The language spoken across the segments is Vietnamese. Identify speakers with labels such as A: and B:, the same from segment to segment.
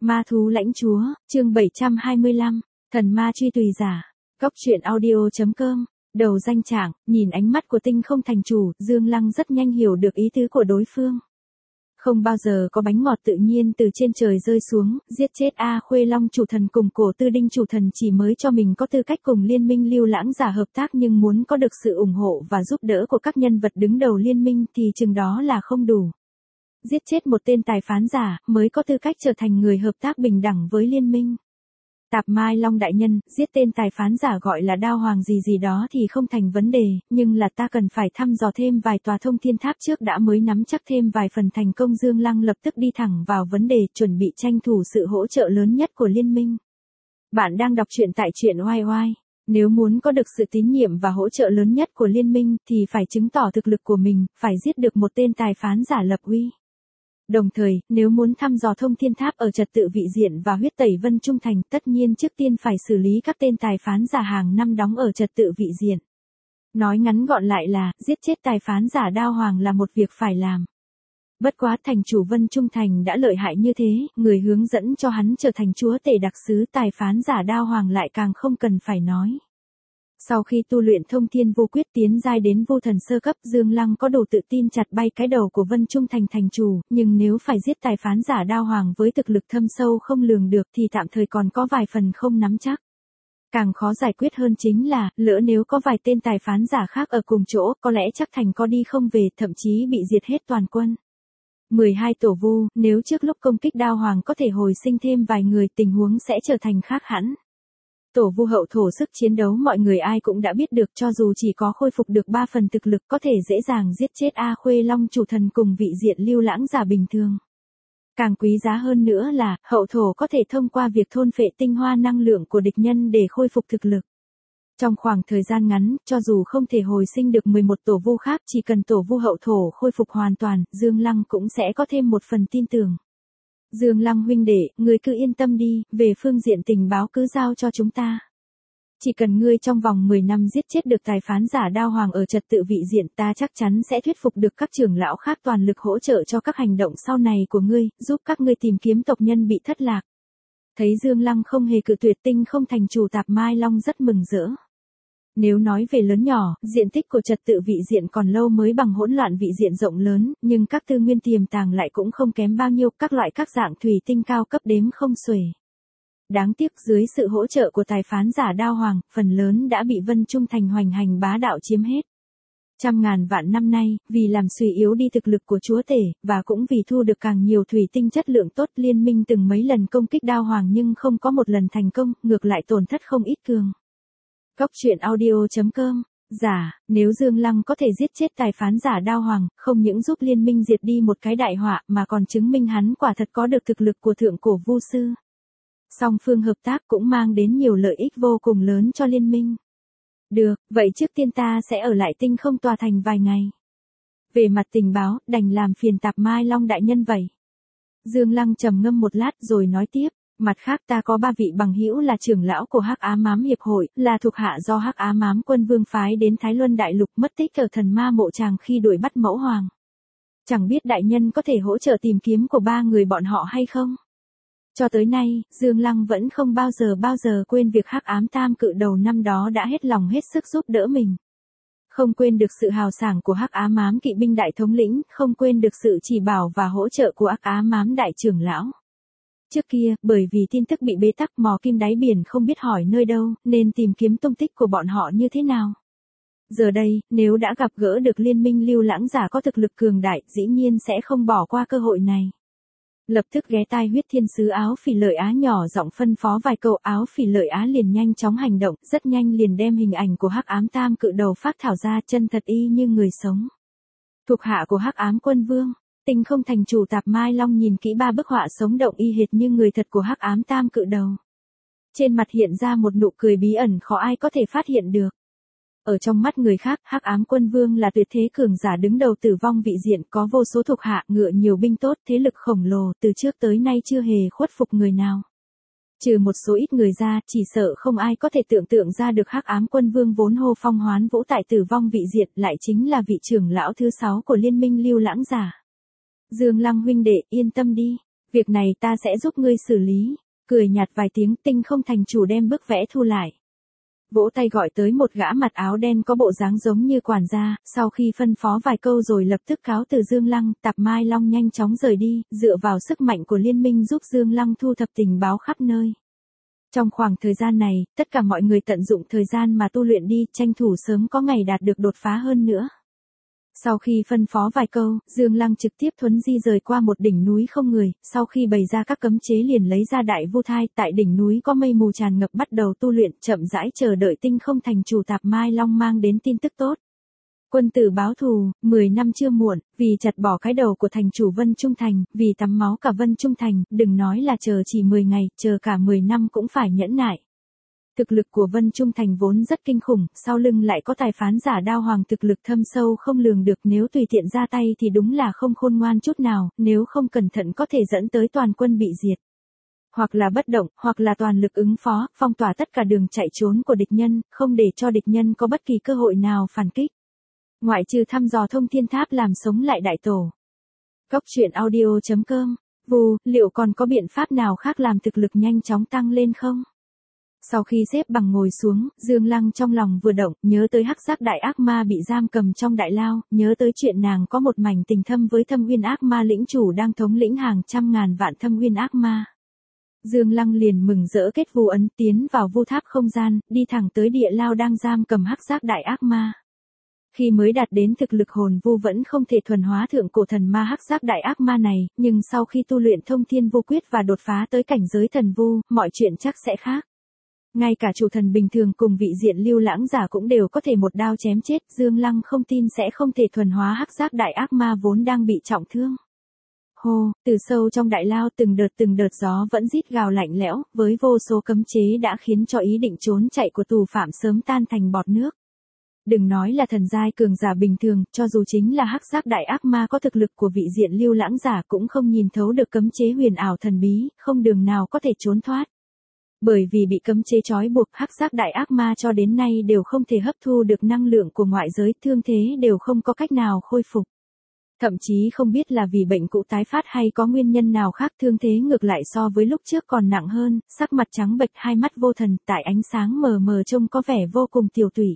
A: Ma thú lãnh chúa, chương 725, thần ma truy tùy giả. Cóc truyện audio.com. Đầu danh trạng, nhìn ánh mắt của Tinh Không Thành Chủ, Dương Lăng rất nhanh hiểu được ý tứ của đối phương. Không bao giờ có bánh ngọt tự nhiên từ trên trời rơi xuống, giết chết A Khuê Long chủ thần cùng Cổ Tư Đinh chủ thần chỉ mới cho mình có tư cách cùng liên minh Lưu Lãng Giả hợp tác, nhưng muốn có được sự ủng hộ và giúp đỡ của các nhân vật đứng đầu liên minh thì chừng đó là không đủ. Giết chết một tên tài phán giả mới có tư cách trở thành người hợp tác bình đẳng với liên minh. Tạp Mai Long đại nhân, giết tên tài phán giả gọi là Đao Hoàng gì đó thì không thành vấn đề, nhưng là ta cần phải thăm dò thêm vài tòa thông thiên tháp trước đã mới nắm chắc thêm vài phần thành công. Dương Lăng lập tức đi thẳng vào vấn đề, chuẩn bị tranh thủ sự hỗ trợ lớn nhất của liên minh. Bạn đang đọc truyện tại truyện oai oai. Nếu muốn có được sự tín nhiệm và hỗ trợ lớn nhất của liên minh thì phải chứng tỏ thực lực của mình, phải giết được một tên tài phán giả lập uy. Đồng thời, nếu muốn thăm dò thông thiên tháp ở trật tự vị diện và huyết tẩy Vân Trung Thành, tất nhiên trước tiên phải xử lý các tên tài phán giả hàng năm đóng ở trật tự vị diện. Nói ngắn gọn lại là, giết chết tài phán giả Đao Hoàng là một việc phải làm. Bất quá thành chủ Vân Trung Thành đã lợi hại như thế, người hướng dẫn cho hắn trở thành chúa tể đặc sứ tài phán giả Đao Hoàng lại càng không cần phải nói. Sau khi tu luyện thông thiên vô quyết tiến giai đến vô thần sơ cấp, Dương Lăng có đủ tự tin chặt bay cái đầu của Vân Trung Thành thành chủ, nhưng nếu phải giết tài phán giả Đao Hoàng với thực lực thâm sâu không lường được thì tạm thời còn có vài phần không nắm chắc. Càng khó giải quyết hơn chính là, lỡ nếu có vài tên tài phán giả khác ở cùng chỗ, có lẽ chắc thành có đi không về, thậm chí bị diệt hết toàn quân. 12 tổ vu, nếu trước lúc công kích Đao Hoàng có thể hồi sinh thêm vài người, tình huống sẽ trở thành khác hẳn. Tổ vu hậu thổ sức chiến đấu mọi người ai cũng đã biết được, cho dù chỉ có khôi phục được 3 phần thực lực có thể dễ dàng giết chết A Khuê Long chủ thần cùng vị diện Lưu Lãng Giả bình thường. Càng quý giá hơn nữa là, hậu thổ có thể thông qua việc thôn phệ tinh hoa năng lượng của địch nhân để khôi phục thực lực. Trong khoảng thời gian ngắn, cho dù không thể hồi sinh được 11 tổ vu khác, chỉ cần tổ vu hậu thổ khôi phục hoàn toàn, Dương Lăng cũng sẽ có thêm một phần tin tưởng. Dương Lăng huynh đệ, ngươi cứ yên tâm đi, về phương diện tình báo cứ giao cho chúng ta. Chỉ cần ngươi trong vòng 10 năm giết chết được tài phán giả Đao Hoàng ở trật tự vị diện, ta chắc chắn sẽ thuyết phục được các trưởng lão khác toàn lực hỗ trợ cho các hành động sau này của ngươi, giúp các ngươi tìm kiếm tộc nhân bị thất lạc. Thấy Dương Lăng không hề cự tuyệt, Tinh Không Thành chủ Tạp Mai Long rất mừng rỡ. Nếu nói về lớn nhỏ, diện tích của trật tự vị diện còn lâu mới bằng hỗn loạn vị diện rộng lớn, nhưng các tư nguyên tiềm tàng lại cũng không kém bao nhiêu, các loại các dạng thủy tinh cao cấp đếm không xuể. Đáng tiếc dưới sự hỗ trợ của tài phán giả Đao Hoàng, phần lớn đã bị Vân Trung Thành hoành hành bá đạo chiếm hết. Trăm ngàn vạn năm nay, vì làm suy yếu đi thực lực của chúa tể, và cũng vì thu được càng nhiều thủy tinh chất lượng tốt, liên minh từng mấy lần công kích Đao Hoàng nhưng không có một lần thành công, ngược lại tổn thất không ít cường. Cóc truyện audio.com. Giả, nếu Dương Lăng có thể giết chết tài phán giả Đao Hoàng, không những giúp liên minh diệt đi một cái đại họa mà còn chứng minh hắn quả thật có được thực lực của thượng cổ vu sư. Song phương hợp tác cũng mang đến nhiều lợi ích vô cùng lớn cho liên minh. Được, vậy trước tiên ta sẽ ở lại Tinh Không tòa thành vài ngày. Về mặt tình báo, đành làm phiền Tạp Mai Long đại nhân vậy. Dương Lăng trầm ngâm một lát rồi nói tiếp. Mặt khác ta có 3 vị bằng hữu là trưởng lão của Hắc Ám Ám Hiệp hội, là thuộc hạ do Hắc Ám Ám Quân Vương phái đến Thái Luân Đại Lục, mất tích ở Thần Ma Mộ Tràng khi đuổi bắt Mẫu Hoàng. Chẳng biết đại nhân có thể hỗ trợ tìm kiếm của 3 người bọn họ hay không? Cho tới nay, Dương Lăng vẫn không bao giờ quên việc Hắc Ám Tam Cự đầu năm đó đã hết lòng hết sức giúp đỡ mình. Không quên được sự hào sảng của Hắc Ám Ám kỵ binh đại thống lĩnh, không quên được sự chỉ bảo và hỗ trợ của Hắc Ám Ám đại trưởng lão. Trước kia, bởi vì tin tức bị bế tắc, mò kim đáy biển không biết hỏi nơi đâu, nên tìm kiếm tung tích của bọn họ như thế nào. Giờ đây, nếu đã gặp gỡ được liên minh Lưu Lãng Giả có thực lực cường đại, dĩ nhiên sẽ không bỏ qua cơ hội này. Lập tức ghé tai Huyết Thiên Sứ Áo Phỉ Lợi Á nhỏ giọng phân phó vài câu, Áo Phỉ Lợi Á liền nhanh chóng hành động, rất nhanh liền đem hình ảnh của Hắc Ám Tam Cự đầu phác thảo ra, chân thật y như người sống. Thuộc hạ của Hắc Ám Quân Vương. Tinh Không Thành chủ Tạp Mai Long nhìn kỹ 3 bức họa sống động y hệt như người thật của Hắc Ám Tam Cự đầu. Trên mặt hiện ra một nụ cười bí ẩn khó ai có thể phát hiện được. Ở trong mắt người khác, Hắc Ám Quân Vương là tuyệt thế cường giả đứng đầu tử vong vị diện, có vô số thuộc hạ, ngựa nhiều binh tốt, thế lực khổng lồ, từ trước tới nay chưa hề khuất phục người nào. Trừ một số ít người ra, chỉ sợ không ai có thể tưởng tượng ra được Hắc Ám Quân Vương vốn hô phong hoán vũ tại tử vong vị diện lại chính là vị trưởng lão thứ 6 của liên minh Lưu Lãng Giả. Dương Lăng huynh đệ, yên tâm đi. Việc này ta sẽ giúp ngươi xử lý. Cười nhạt vài tiếng, Tinh Không Thành Chủ đem bức vẽ thu lại. Vỗ tay gọi tới một gã mặt áo đen có bộ dáng giống như quản gia, sau khi phân phó vài câu rồi lập tức cáo từ Dương Lăng, Tạp Mai Long nhanh chóng rời đi, dựa vào sức mạnh của liên minh giúp Dương Lăng thu thập tình báo khắp nơi. Trong khoảng thời gian này, tất cả mọi người tận dụng thời gian mà tu luyện đi, tranh thủ sớm có ngày đạt được đột phá hơn nữa. Sau khi phân phó vài câu, Dương Lăng trực tiếp thuấn di rời qua một đỉnh núi không người, sau khi bày ra các cấm chế liền lấy ra đại vu thai, tại đỉnh núi có mây mù tràn ngập bắt đầu tu luyện, chậm rãi chờ đợi Tinh Không Thành Chủ Tạp Mai Long mang đến tin tức tốt. Quân tử báo thù, 10 năm chưa muộn, vì chặt bỏ cái đầu của thành chủ Vân Trung Thành, vì tắm máu cả Vân Trung Thành, đừng nói là chờ chỉ 10 ngày, chờ cả 10 năm cũng phải nhẫn nại. Thực lực của Vân Trung Thành vốn rất kinh khủng, sau lưng lại có tài phán giả Đao Hoàng thực lực thâm sâu không lường được, nếu tùy tiện ra tay thì đúng là không khôn ngoan chút nào, nếu không cẩn thận có thể dẫn tới toàn quân bị diệt. Hoặc là bất động, hoặc là toàn lực ứng phó, phong tỏa tất cả đường chạy trốn của địch nhân, không để cho địch nhân có bất kỳ cơ hội nào phản kích. Ngoại trừ thăm dò Thông Thiên Tháp làm sống lại đại tổ. Cốc truyện audio.com. Liệu còn có biện pháp nào khác làm thực lực nhanh chóng tăng lên không? Sau khi xếp bằng ngồi xuống, Dương Lăng trong lòng vừa động, nhớ tới hắc giác đại ác ma bị giam cầm trong đại lao, nhớ tới chuyện nàng có một mảnh tình thâm với Thâm Uyên ác ma lĩnh chủ đang thống lĩnh hàng trăm ngàn vạn Thâm Uyên ác ma. Dương Lăng liền mừng rỡ kết vu ấn tiến vào vu tháp không gian, đi thẳng tới địa lao đang giam cầm hắc giác đại ác ma. Khi mới đạt đến thực lực hồn vu vẫn không thể thuần hóa thượng cổ thần ma hắc giác đại ác ma này, nhưng sau khi tu luyện thông thiên vu quyết và đột phá tới cảnh giới thần vu, mọi chuyện chắc sẽ khác. Ngay cả chủ thần bình thường cùng vị diện lưu lãng giả cũng đều có thể một đao chém chết, Dương Lăng không tin sẽ không thể thuần hóa hắc giác đại ác ma vốn đang bị trọng thương. Hô, từ sâu trong đại lao từng đợt gió vẫn rít gào lạnh lẽo, với vô số cấm chế đã khiến cho ý định trốn chạy của tù phạm sớm tan thành bọt nước. Đừng nói là thần giai cường giả bình thường, cho dù chính là hắc giác đại ác ma có thực lực của vị diện lưu lãng giả cũng không nhìn thấu được cấm chế huyền ảo thần bí, không đường nào có thể trốn thoát. Bởi vì bị cấm chế trói buộc, hắc giác đại ác ma cho đến nay đều không thể hấp thu được năng lượng của ngoại giới, thương thế đều không có cách nào khôi phục. Thậm chí không biết là vì bệnh cũ tái phát hay có nguyên nhân nào khác, thương thế ngược lại so với lúc trước còn nặng hơn, sắc mặt trắng bệch, hai mắt vô thần, tại ánh sáng mờ mờ trông có vẻ vô cùng tiều tụy.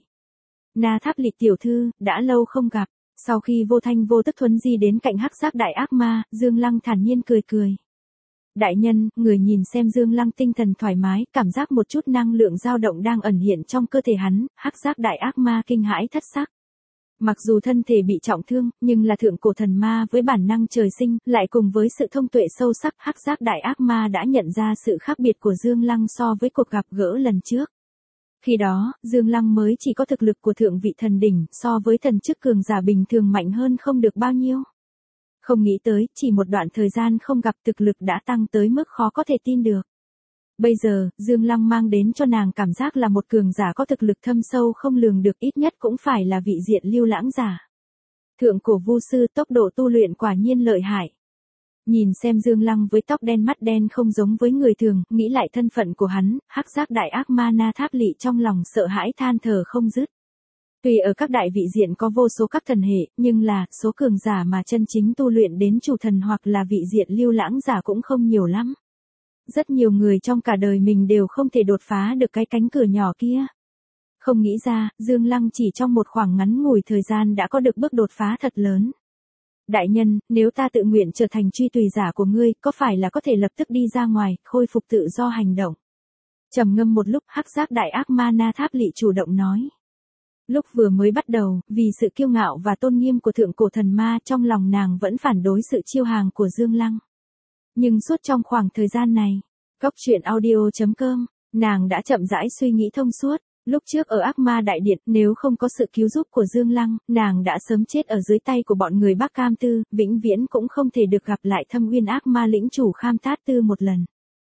A: Na Tháp Lịch tiểu thư, đã lâu không gặp. Sau khi vô thanh vô tức thuấn di đến cạnh hắc giác đại ác ma, Dương Lăng thản nhiên cười cười. Đại nhân, người nhìn xem. Dương Lăng tinh thần thoải mái, cảm giác một chút năng lượng dao động đang ẩn hiện trong cơ thể hắn, hắc giác đại ác ma kinh hãi thất sắc. Mặc dù thân thể bị trọng thương, nhưng là thượng cổ thần ma với bản năng trời sinh, lại cùng với sự thông tuệ sâu sắc, hắc giác đại ác ma đã nhận ra sự khác biệt của Dương Lăng so với cuộc gặp gỡ lần trước. Khi đó, Dương Lăng mới chỉ có thực lực của thượng vị thần đỉnh, so với thần chức cường giả bình thường mạnh hơn không được bao nhiêu. Không nghĩ tới, chỉ một đoạn thời gian không gặp thực lực đã tăng tới mức khó có thể tin được. Bây giờ, Dương Lăng mang đến cho nàng cảm giác là một cường giả có thực lực thâm sâu không lường được, ít nhất cũng phải là vị diện lưu lãng giả. Thượng cổ vu sư, tốc độ tu luyện quả nhiên lợi hại. Nhìn xem Dương Lăng với tóc đen mắt đen không giống với người thường, nghĩ lại thân phận của hắn, hắc giác đại ác ma Na Tháp Lỵ trong lòng sợ hãi than thở không dứt. Tuy ở các đại vị diện có vô số các thần hệ, nhưng là, số cường giả mà chân chính tu luyện đến chủ thần hoặc là vị diện lưu lãng giả cũng không nhiều lắm. Rất nhiều người trong cả đời mình đều không thể đột phá được cái cánh cửa nhỏ kia. Không nghĩ ra, Dương Lăng chỉ trong một khoảng ngắn ngủi thời gian đã có được bước đột phá thật lớn. Đại nhân, nếu ta tự nguyện trở thành truy tùy giả của ngươi, có phải là có thể lập tức đi ra ngoài, khôi phục tự do hành động? Trầm ngâm một lúc, hắc giác đại ác ma Na Tháp Lỵ chủ động nói. Lúc vừa mới bắt đầu, vì sự kiêu ngạo và tôn nghiêm của thượng cổ thần ma, trong lòng nàng vẫn phản đối sự chiêu hàng của Dương Lăng. Nhưng suốt trong khoảng thời gian này, Cốc truyện audio.com, nàng đã chậm rãi suy nghĩ thông suốt. Lúc trước ở ác ma đại điện, nếu không có sự cứu giúp của Dương Lăng, nàng đã sớm chết ở dưới tay của bọn người Bắc Cam Tư, vĩnh viễn cũng không thể được gặp lại Thâm Uyên ác ma lĩnh chủ Kham Tát Tư một lần.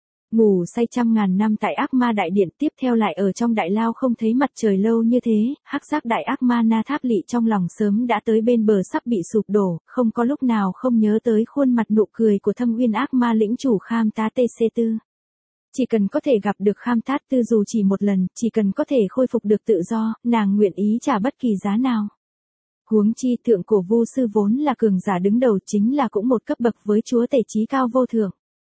A: Ngủ say trăm ngàn năm tại ác ma đại điện, tiếp theo lại ở trong đại lao không thấy mặt trời lâu như thế, hắc giác đại ác ma Na Tháp Lỵ trong lòng sớm đã tới bên bờ sắp bị sụp đổ, không có lúc nào không nhớ tới khuôn mặt nụ cười của Thâm Uyên ác ma lĩnh chủ Kham Tát Tư. Chỉ cần có thể gặp được Kham Tát Tư dù chỉ một lần, chỉ cần có thể khôi phục được tự do, nàng nguyện ý trả bất kỳ giá nào. Huống chi thượng cổ vu sư vốn là cường giả đứng đầu, chính là cũng một cấp bậc với chúa tể chí cao vô thượng.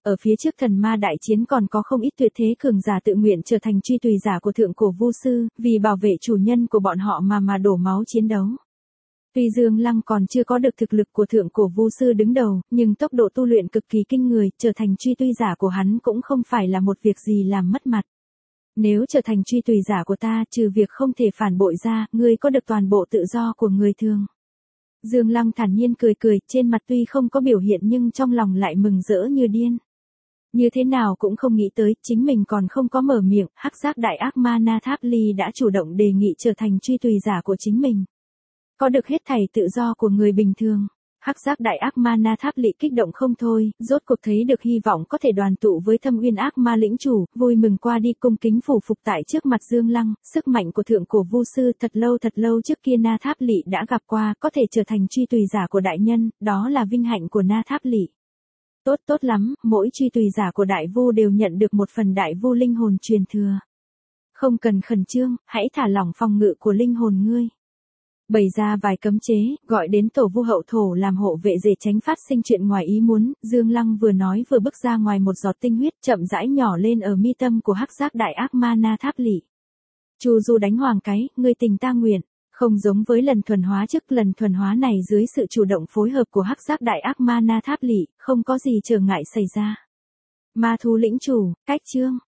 A: Ở phía trước thần ma đại chiến còn có không ít tuyệt thế cường giả tự nguyện trở thành truy tùy giả của thượng cổ vu sư, vì bảo vệ chủ nhân của bọn họ mà đổ máu chiến đấu. Tuy Dương Lăng còn chưa có được thực lực của thượng cổ vu sư đứng đầu, nhưng tốc độ tu luyện cực kỳ kinh người, trở thành truy tùy giả của hắn cũng không phải là một việc gì làm mất mặt. Nếu trở thành truy tùy giả của ta, trừ việc không thể phản bội ra, ngươi có được toàn bộ tự do của người thường. Dương Lăng thản nhiên cười cười, trên mặt tuy không có biểu hiện nhưng trong lòng lại mừng rỡ như điên. Như thế nào cũng không nghĩ tới, chính mình còn không có mở miệng, hắc giác đại ác ma Na Tháp Ly đã chủ động đề nghị trở thành truy tùy giả của chính mình. Có được hết thảy tự do của người bình thường. Hắc giác đại ác ma Na Tháp Ly kích động không thôi, rốt cuộc thấy được hy vọng có thể đoàn tụ với Thâm Uyên ác ma lĩnh chủ, vui mừng qua đi cung kính phủ phục tại trước mặt Dương Lăng, sức mạnh của thượng cổ vu sư thật lâu trước kia Na Tháp Ly đã gặp qua, có thể trở thành truy tùy giả của đại nhân, đó là vinh hạnh của Na Tháp Ly. Tốt lắm, mỗi truy tùy giả của đại vu đều nhận được một phần đại vu linh hồn truyền thừa. Không cần khẩn trương, hãy thả lỏng phòng ngự của linh hồn ngươi. Bày ra vài cấm chế, gọi đến tổ vu hậu thổ làm hộ vệ để tránh phát sinh chuyện ngoài ý muốn, Dương Lăng vừa nói vừa bước ra ngoài một giọt tinh huyết chậm rãi nhỏ lên ở mi tâm của hắc giác đại ác ma Na Tháp Ly. Chu du đánh hoàng cái, ngươi tình ta nguyện. Không giống với lần thuần hóa trước, lần thuần hóa này dưới sự chủ động phối hợp của hắc giác đại ác ma Na Tháp Ly, không có gì trở ngại xảy ra. Ma thú lĩnh chủ, cách chương.